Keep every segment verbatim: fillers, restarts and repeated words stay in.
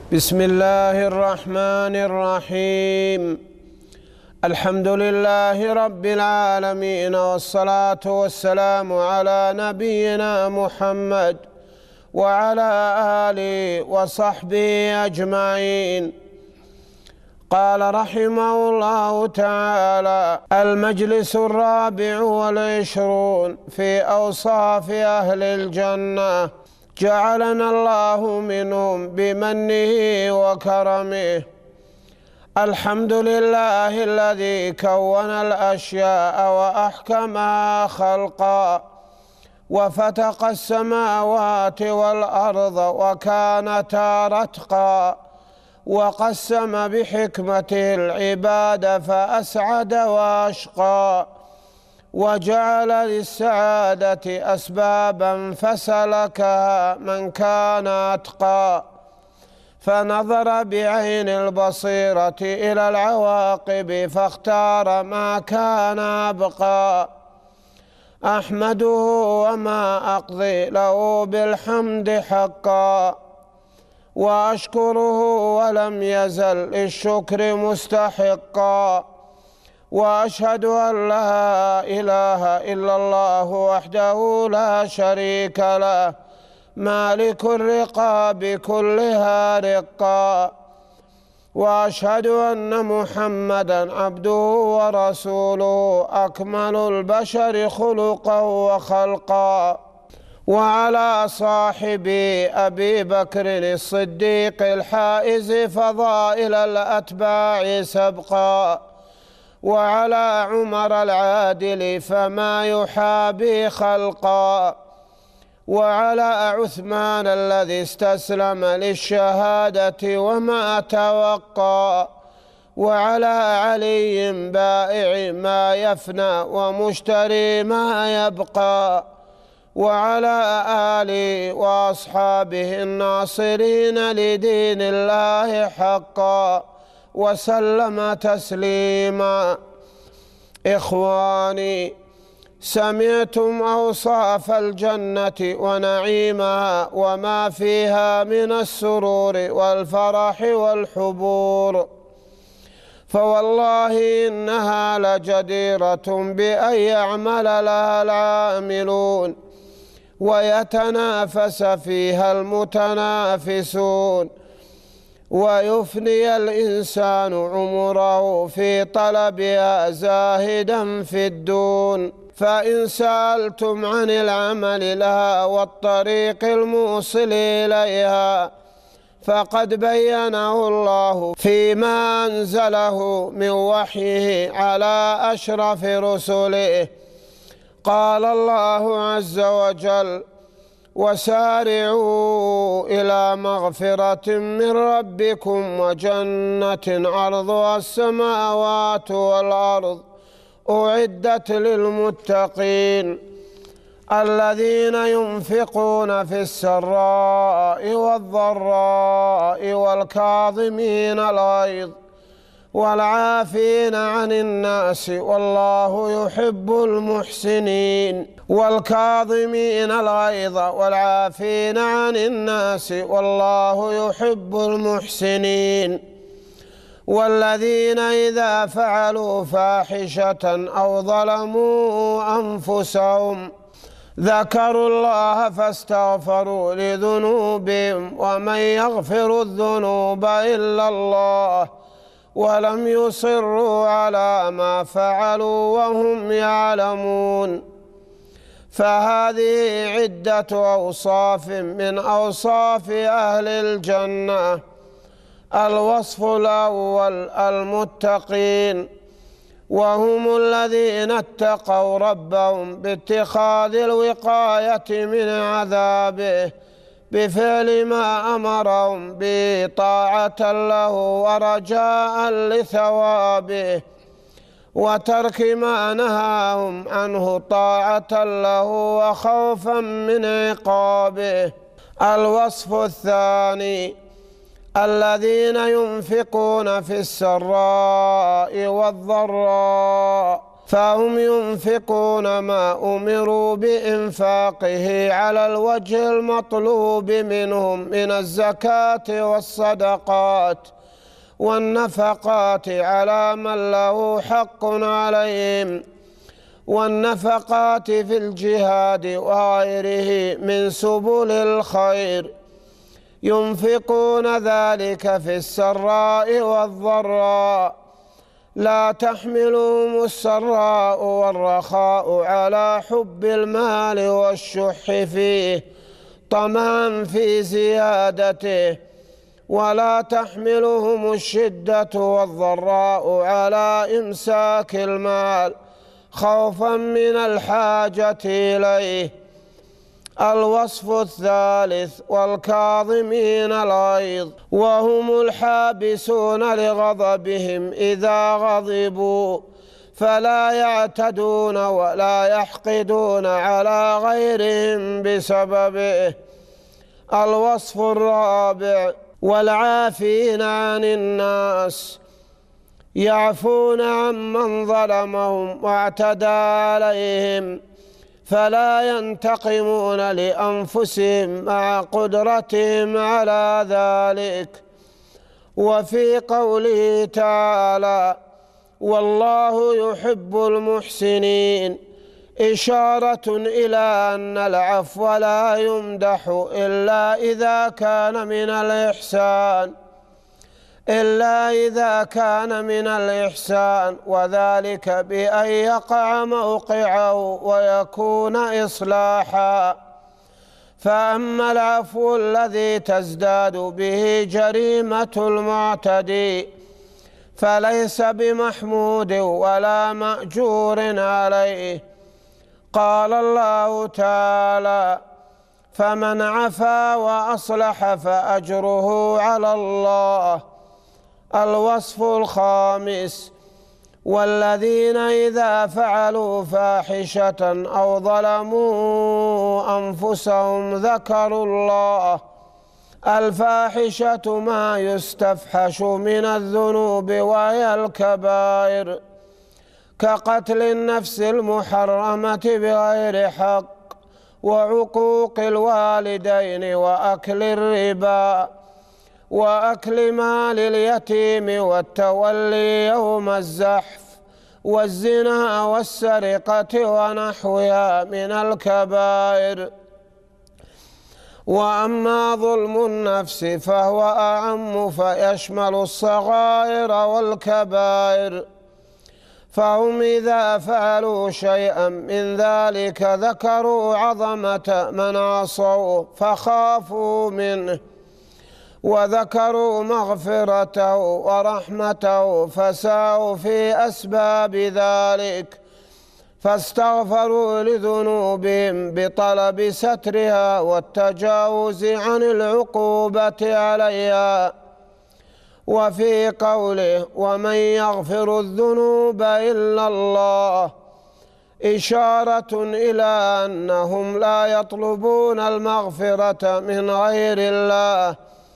بسم الله الرحمن الرحيم. الحمد لله رب العالمين، والصلاة والسلام على نبينا محمد وعلى آله وصحبه أجمعين. قال رحمه الله تعالى: المجلس الرابع والعشرون في أوصاف أهل الجنة، جعلنا الله منهم بمنه وكرمه. الحمد لله الذي كون الأشياء وأحكمها خلقا، وفتق السماوات والأرض وكانتا رتقا، وقسم بحكمته العباد فأسعد وأشقى، وجعل للسعادة أسبابا فسلكها من كان أتقى، فنظر بعين البصيرة إلى العواقب فاختار ما كان أبقى. أحمده وما أقضي له بالحمد حقا، وأشكره ولم يزل للشكر مستحقا، وأشهد أن لا إله إلا الله وحده لا شريك له، مالك الرقاب كلها رقا، وأشهد أن محمدًا عبده ورسوله، أكمل البشر خلقا وخلقا. وعلى صاحبي أبي بكر الصديق الحائز فضائل الأتباع سبقا، وعلى عمر العادل فما يحابي خلقا، وعلى عثمان الذي استسلم للشهادة وما توقى، وعلى علي بائع ما يفنى ومشتري ما يبقى، وعلى آله وأصحابه الناصرين لدين الله حقا، وسلم تسليما. إخواني، سمعتم أوصاف الجنة ونعيمها وما فيها من السرور والفرح والحبور، فوالله إنها لجديرة بأن يعمل لها العاملون ويتنافس فيها المتنافسون، ويفني الإنسان عمره في طلبها زاهدا في الدون. فإن سألتم عن العمل لها والطريق الموصل إليها فقد بينه الله فيما أنزله من وحيه على أشرف رسله. قال الله عز وجل: وسارعوا إلى مغفرة من ربكم وجنة عرضها السماوات والأرض أعدت للمتقين الذين ينفقون في السراء والضراء والكاظمين الغيظ والعافين عن الناس والله يحب المحسنين. والكاظمين الغيظ والعافين عن الناس والله يحب المحسنين. والذين إذا فعلوا فاحشة أو ظلموا أنفسهم ذكروا الله فاستغفروا لذنوبهم ومن يغفر الذنوب إلا الله ولم يصروا على ما فعلوا وهم يعلمون. فهذه عدة أوصاف من أوصاف أهل الجنة. الوصف الأول: المتقين، وهم الذين اتقوا ربهم باتخاذ الوقاية من عذابه بفعل ما أمرهم به طاعة له ورجاء لثوابه، وترك ما نهاهم عنه طاعة له وخوفا من عقابه. الوصف الثاني: الذين ينفقون في السراء والضراء فهم ينفقون ما أمروا بإنفاقه على الوجه المطلوب منهم من الزكاة والصدقات والنفقات على من له حق عليهم، والنفقات في الجهاد وغيره من سبل الخير، ينفقون ذلك في السراء والضراء، لا تحملهم السراء والرخاء على حب المال والشح فيه طمعا في زيادته، ولا تحملهم الشدة والضراء على إمساك المال خوفا من الحاجة إليه. الوصف الثالث: والكاظمين الغيظ وهم الحابسون لغضبهم إذا غضبوا، فلا يعتدون ولا يحقدون على غيرهم بسببه. الوصف الرابع: والعافين عن الناس، يعفون عمن ظلمهم واعتدى عليهم، فلا ينتقمون لأنفسهم مع قدرتهم على ذلك. وفي قوله تعالى: والله يحب المحسنين، إشارة إلى أن العفو لا يمدح إلا إذا كان من الإحسان إلا إذا كان من الإحسان وذلك بأن يقع موقعه ويكون إصلاحا. فأما العفو الذي تزداد به جريمة المعتدي فليس بمحمود ولا مأجور عليه. قال الله تعالى: فمن عفا وأصلح فأجره على الله. الوصف الخامس: والذين إذا فعلوا فاحشة أو ظلموا أنفسهم ذكروا الله. الفاحشة ما يستفحش من الذنوب وهي الكبائر، كقتل النفس المحرمة بغير حق، وعقوق الوالدين، وأكل الربا، وأكل مال اليتيم، والتولي يوم الزحف، والزنا والسرقة ونحوها من الكبائر. وأما ظلم النفس فهو أعم، فيشمل الصغائر والكبائر، فهم إذا فعلوا شيئا من ذلك ذكروا عظمة من عصوا فخافوا منه، وذكروا مغفرته ورحمته فسعوا في أسباب ذلك، فاستغفروا لذنوبهم بطلب سترها والتجاوز عن العقوبة عليها. وفي قوله: ومن يغفر الذنوب إلا الله، إشارة إلى أنهم لا يطلبون المغفرة من غير الله،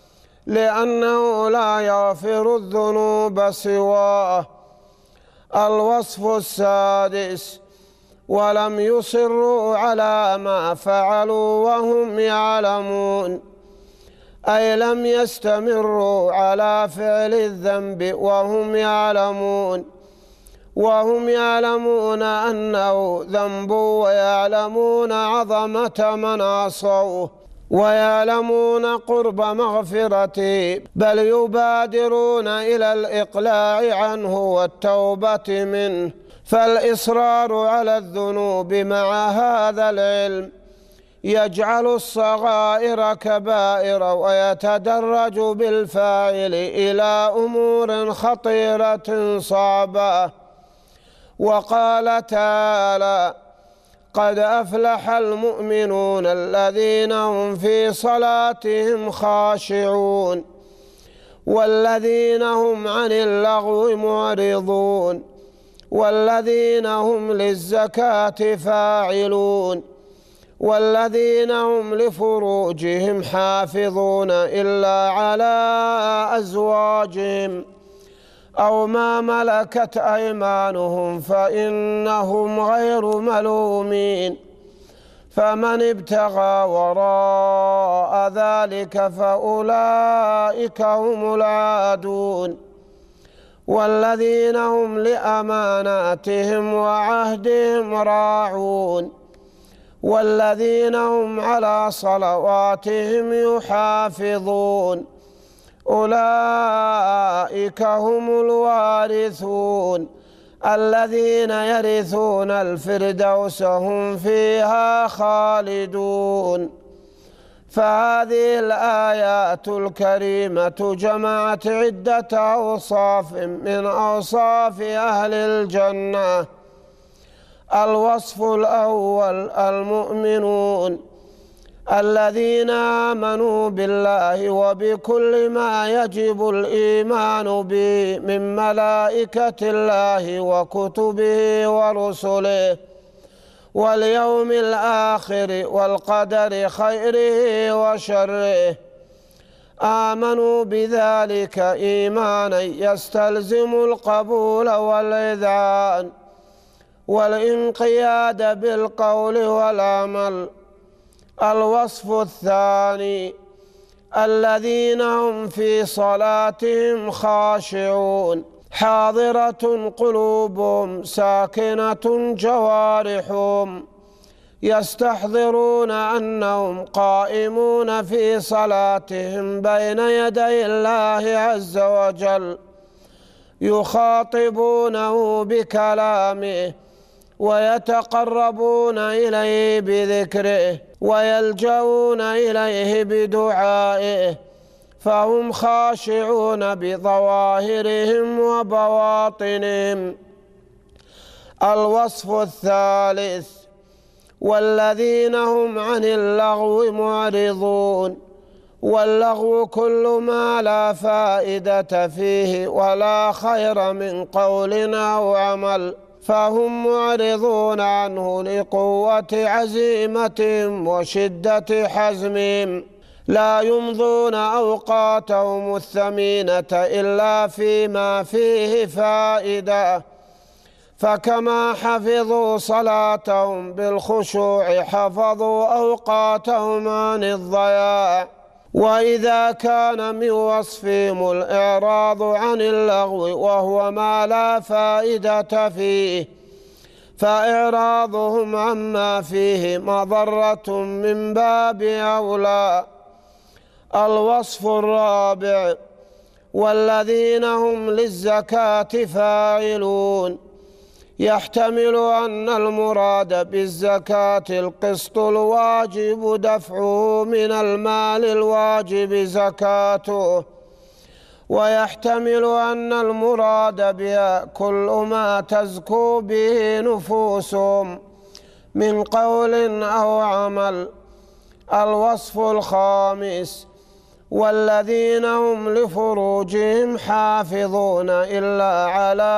لأنه لا يغفر الذنوب سواه. الوصف السادس: ولم يصروا على ما فعلوا وهم يعلمون، أي لم يستمروا على فعل الذنب وهم يعلمون وهم يعلمون أنه ذنب، ويعلمون عظمة من عصوه، ويعلمون قرب مغفرته، بل يبادرون إلى الإقلاع عنه والتوبة منه. فالإصرار على الذنوب مع هذا العلم يجعل الصغائر كبائر، ويتدرج بالفاعل إلى أمور خطيرة صعبة. وقال تعالى: قد أفلح المؤمنون الذين هم في صلاتهم خاشعون، والذين هم عن اللغو معرضون، والذين هم للزكاة فاعلون، والذين هم لفروجهم حافظون إلا على أزواجهم أو ما ملكت أيمانهم فإنهم غير ملومين. فمن ابتغى وراء ذلك فأولئك هم العادون. والذين هم لأماناتهم وعهدهم راعون. والذين هم على صلواتهم يحافظون. أولئك هم الوارثون الذين يرثون الفردوس هم فيها خالدون. فهذه الآيات الكريمة جمعت عدة أوصاف من أوصاف أهل الجنة. الوصف الأول المؤمنون الذين آمنوا بالله وبكل ما يجب الإيمان به من ملائكة الله وكتبه ورسله واليوم الآخر والقدر خيره وشره. آمنوا بذلك إيمانا يستلزم القبول والإذعان والانقياد بالقول والعمل. الوصف الثاني الذين هم في صلاتهم خاشعون حاضرة قلوبهم ساكنة جوارحهم يستحضرون أنهم قائمون في صلاتهم بين يدي الله عز وجل يخاطبونه بكلامه ويتقربون إليه بذكره ويلجؤون إليه بدعائه. فهم خاشعون بظواهرهم وبواطنهم. الوصف الثالث والذين هم عن اللغو معرضون. واللغو كل ما لا فائدة فيه ولا خير من قول أو عمل فهم معرضون عنه لقوة عزيمتهم وشدة حزمهم. لا يمضون أوقاتهم الثمينة إلا فيما فيه فائدة. فكما حفظوا صلاتهم بالخشوع حفظوا أوقاتهم عن الضياع. وإذا كان من وصفهم الإعراض عن اللغو وهو ما لا فائدة فيه فإعراضهم عما فيه مضرة من باب أولى. الوصف الرابع والذين هم للزكاة فاعلون. يحتمل أن المراد بالزكاة القسط الواجب دفعه من المال الواجب زكاته. ويحتمل أن المراد بها كل ما تزكو به نفوسهم من قول أو عمل. الوصف الخامس والذين هم لفروجهم حافظون إلا على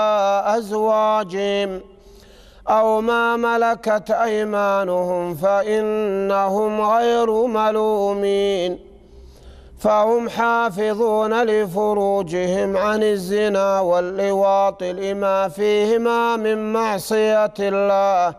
أزواجهم أو ما ملكت أيمانهم فإنهم غير ملومين. فهم حافظون لفروجهم عن الزنا واللواط لما فيهما من معصية الله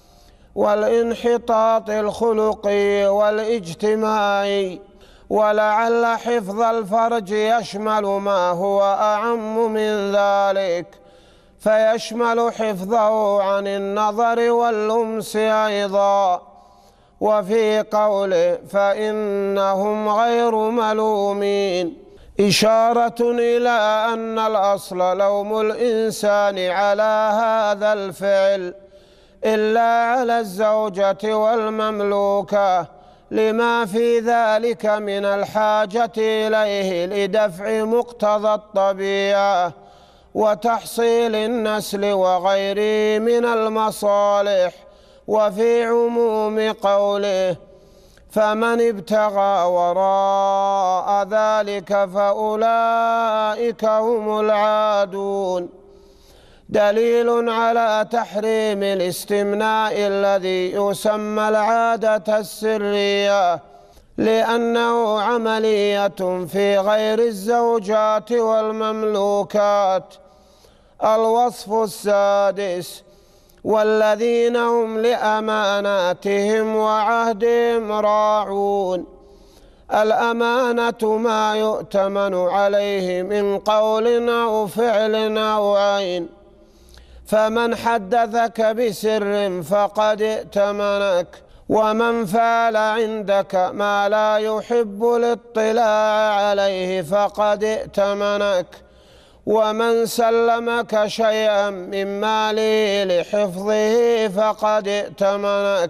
والانحطاط الخلقي والاجتماعي. ولعل حفظ الفرج يشمل ما هو أعم من ذلك فيشمل حفظه عن النظر واللمس أيضا. وفي قوله فإنهم غير ملومين إشارة إلى أن الأصل لوم الإنسان على هذا الفعل إلا على الزوجة والمملوكة لما في ذلك من الحاجة إليه لدفع مقتضى الطبيعة وتحصيل النسل وغيره من المصالح. وفي عموم قوله فمن ابتغى وراء ذلك فأولئك هم العادون دليل على تحريم الاستمناء الذي يسمى العادة السرية لأنه عملية في غير الزوجات والمملوكات. الوصف السادس: والذين هم لأماناتهم وعهدهم راعون. الأمانة ما يؤتمن عليه من قول أو فعل أو عين، فمن حدثك بسر فقد ائتمنك، ومن فعل عندك ما لا يحب الاطلاع عليه فقد ائتمنك، ومن سلمك شيئا من ماله لحفظه فقد ائتمنك.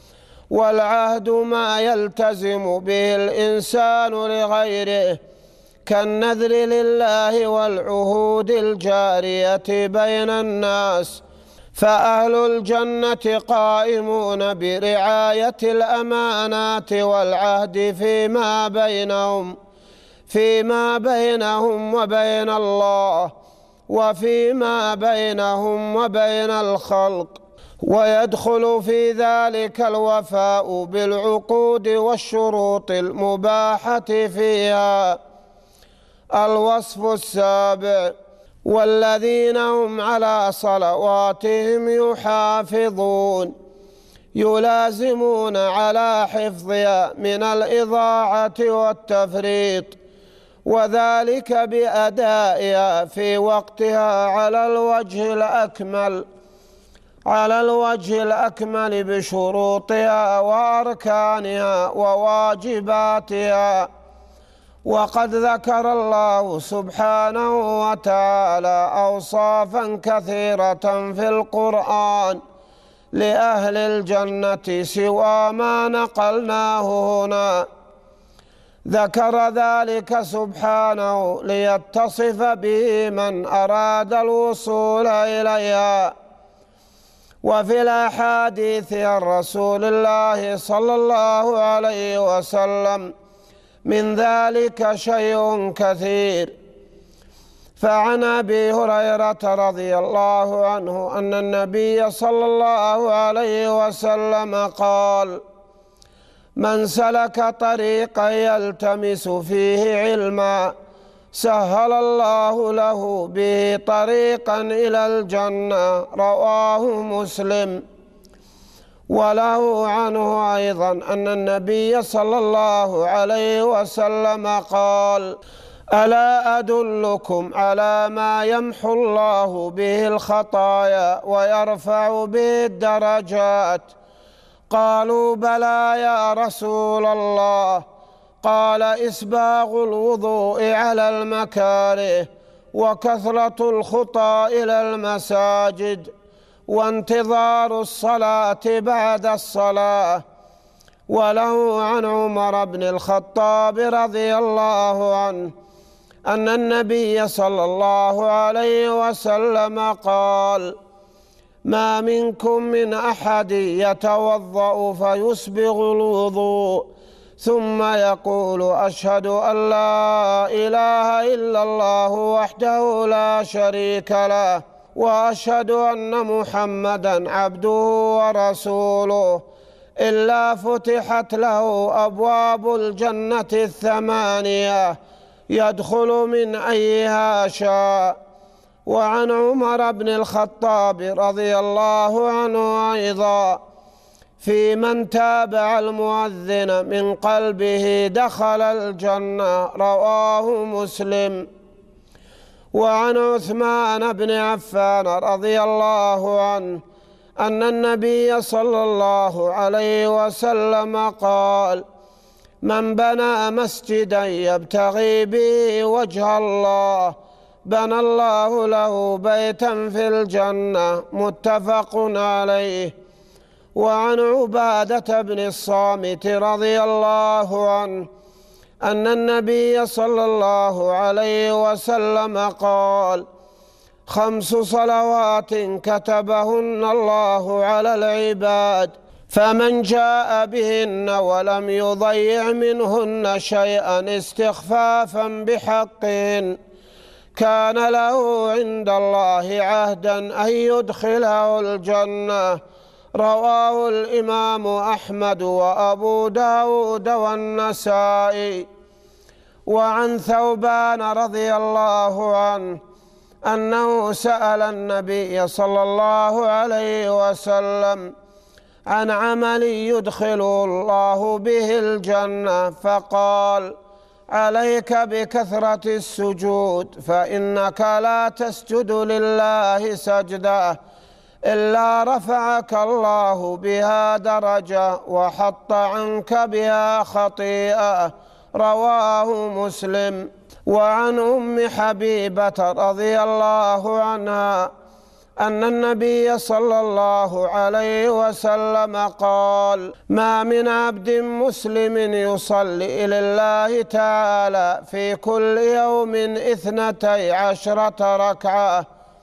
والعهد ما يلتزم به الإنسان لغيره كالنذر لله والعهود الجارية بين الناس، فأهل الجنة قائمون برعاية الأمانات والعهد فيما بينهم فيما بينهم وبين الله، وفيما بينهم وبين الخلق، ويدخل في ذلك الوفاء بالعقود والشروط المباحة فيها. الوصف السابع: والذين هم على صلواتهم يحافظون، يلازمون على حفظها من الإضاعة والتفريط، وذلك بأدائها في وقتها على الوجه الأكمل على الوجه الأكمل بشروطها وأركانها وواجباتها. وقد ذكر الله سبحانه وتعالى أوصافا كثيرة في القرآن لأهل الجنة سوى ما نقلناه هنا. ذكر ذلك سبحانه ليتصف به من أراد الوصول إليها. وفي الأحاديث عن رسول الله صلى الله عليه وسلم من ذلك شيء كثير. فعن أبي هريرة رضي الله عنه أن النبي صلى الله عليه وسلم قال: من سلك طريقا يلتمس فيه علما سهل الله له به طريقا إلى الجنة. رواه مسلم. وله عنه أيضا أن النبي صلى الله عليه وسلم قال: ألا أدلكم على ما يمحو الله به الخطايا ويرفع به الدرجات؟ قالوا: بلى يا رسول الله. قال: إسباغ الوضوء على المكاره، وكثرة الخطى إلى المساجد، وانتظار الصلاة بعد الصلاة. وله عن عمر بن الخطاب رضي الله عنه أن النبي صلى الله عليه وسلم قال: ما منكم من أحد يتوضأ فيسبغ الوضوء ثم يقول: أشهد أن لا إله إلا الله وحده لا شريك له، وأشهد أن محمدا عبده ورسوله، إلا فتحت له أبواب الجنة الثمانية يدخل من أيها شاء. وعن عمر بن الخطاب رضي الله عنه أيضا: في من تابع المؤذن من قلبه دخل الجنة. رواه مسلم. وعن عثمان بن عفان رضي الله عنه أن النبي صلى الله عليه وسلم قال: من بنى مسجدا يبتغي به وجه الله بنى الله له بيتا في الجنة. متفق عليه. وعن عبادة بن الصامت رضي الله عنه أن النبي صلى الله عليه وسلم قال: خمس صلوات كتبهن الله على العباد، فمن جاء بهن ولم يضيع منهن شيئا استخفافا بحقهن كان له عند الله عهدا أن يدخله الجنة. رواه الإمام أحمد وأبو داود والنسائي. وعن ثوبان رضي الله عنه أنه سأل النبي صلى الله عليه وسلم عن عمل يدخل الله به الجنة، فقال: عليك بكثرة السجود، فإنك لا تسجد لله سجدة إلا رفعك الله بها درجة وحط عنك بها خطيئة. رواه مسلم. وعن أم حبيبة رضي الله عنها أن النبي صلى الله عليه وسلم قال: ما من عبد مسلم يصلي لله تعالى في كل يوم اثنتي عشرة ركعة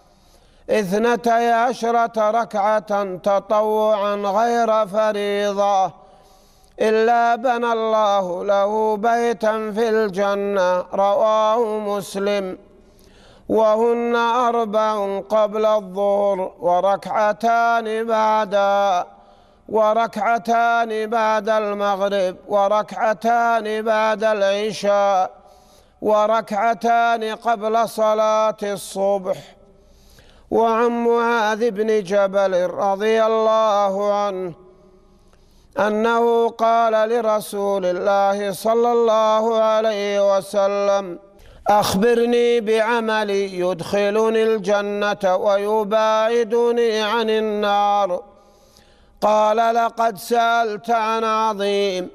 اثنتي عشرة ركعة تطوعا غير فريضة إلا بنى الله له بيتا في الجنة. رواه مسلم. وهن أربع قبل الظهر وركعتان بعدها وركعتان بعد المغرب وركعتان بعد العشاء وركعتان قبل صلاة الصبح. وعن معاذ بن جبل رضي الله عنه أنه قال لرسول الله صلى الله عليه وسلم: أخبرني بعمل يدخلني الجنة ويباعدني عن النار. قال: لقد سألت عن عظيم،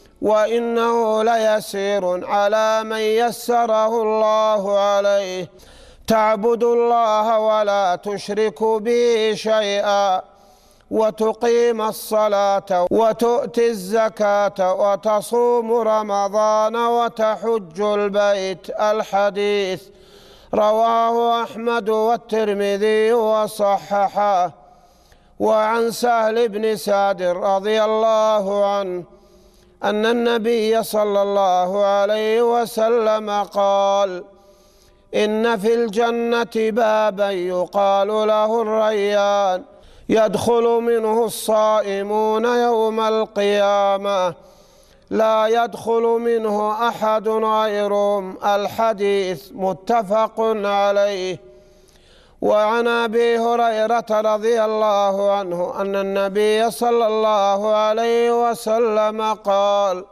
وإنه ليسير على من يسره الله عليه. تعبد الله ولا تشرك به شيئا، وتقيم الصلاة وتؤتي الزكاة وتصوم رمضان وتحج البيت. الحديث رواه أحمد والترمذي وصححه. وعن سهل بن سعد رضي الله عنه أن النبي صلى الله عليه وسلم قال: إن في الجنة بابا يقال له الريان، يدخل منه الصائمون يوم القيامة، لا يدخل منه أحد غيرهم. الحديث متفق عليه. وعن أبي هريرة رضي الله عنه أن النبي صلى الله عليه وسلم قال: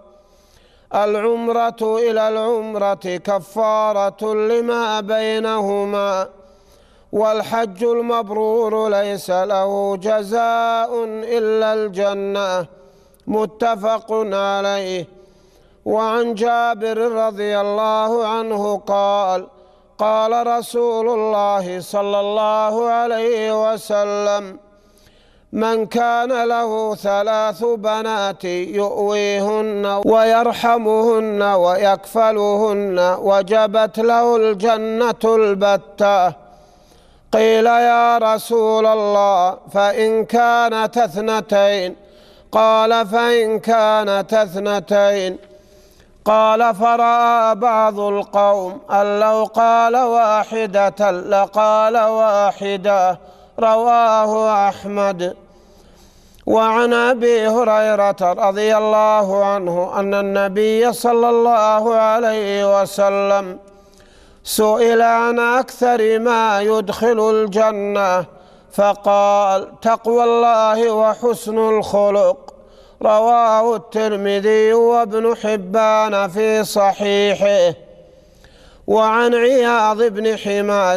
العمرة إلى العمرة كفارة لما بينهما، والحج المبرور ليس له جزاء إلا الجنة. متفق عليه. وعن جابر رضي الله عنه قال: قال رسول الله صلى الله عليه وسلم: من كان له ثلاث بنات يؤويهن ويرحمهن ويكفلهن وجبت له الجنة البتة. قيل: يا رسول الله، فإن كانت اثنتين؟ قال: فإن كانت اثنتين. قال: فرأى بعض القوم أن لو قال واحدة لقال واحدة. رواه أحمد. وعن أبي هريرة رضي الله عنه أن النبي صلى الله عليه وسلم سئل عن أكثر ما يدخل الجنة فقال: تقوى الله وحسن الخلق. رواه الترمذي وابن حبان في صحيحه. وعن عياض بن حمار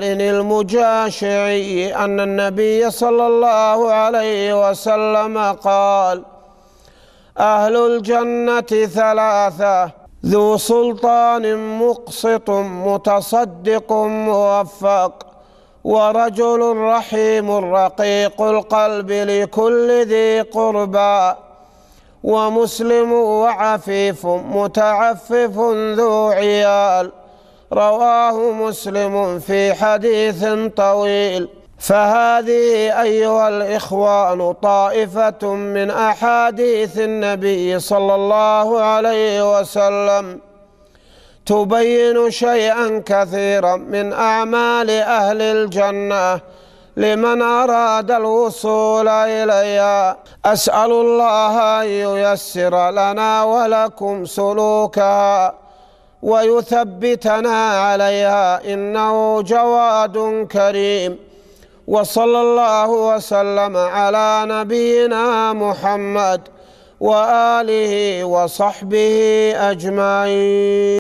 المجاشعي أن النبي صلى الله عليه وسلم قال: أهل الجنة ثلاثة: ذو سلطان مقسط متصدق موفق، ورجل رحيم رقيق القلب لكل ذي قربى، ومسلم وعفيف متعفف ذو عيال. رواه مسلم في حديث طويل. فهذه أيها الإخوان طائفة من أحاديث النبي صلى الله عليه وسلم تبين شيئا كثيرا من أعمال أهل الجنة لمن أراد الوصول إليها. أسأل الله أن ييسر لنا ولكم سلوكها ويثبتنا عليها، إنه جواد كريم. وصلى الله وسلم على نبينا محمد وآله وصحبه أجمعين.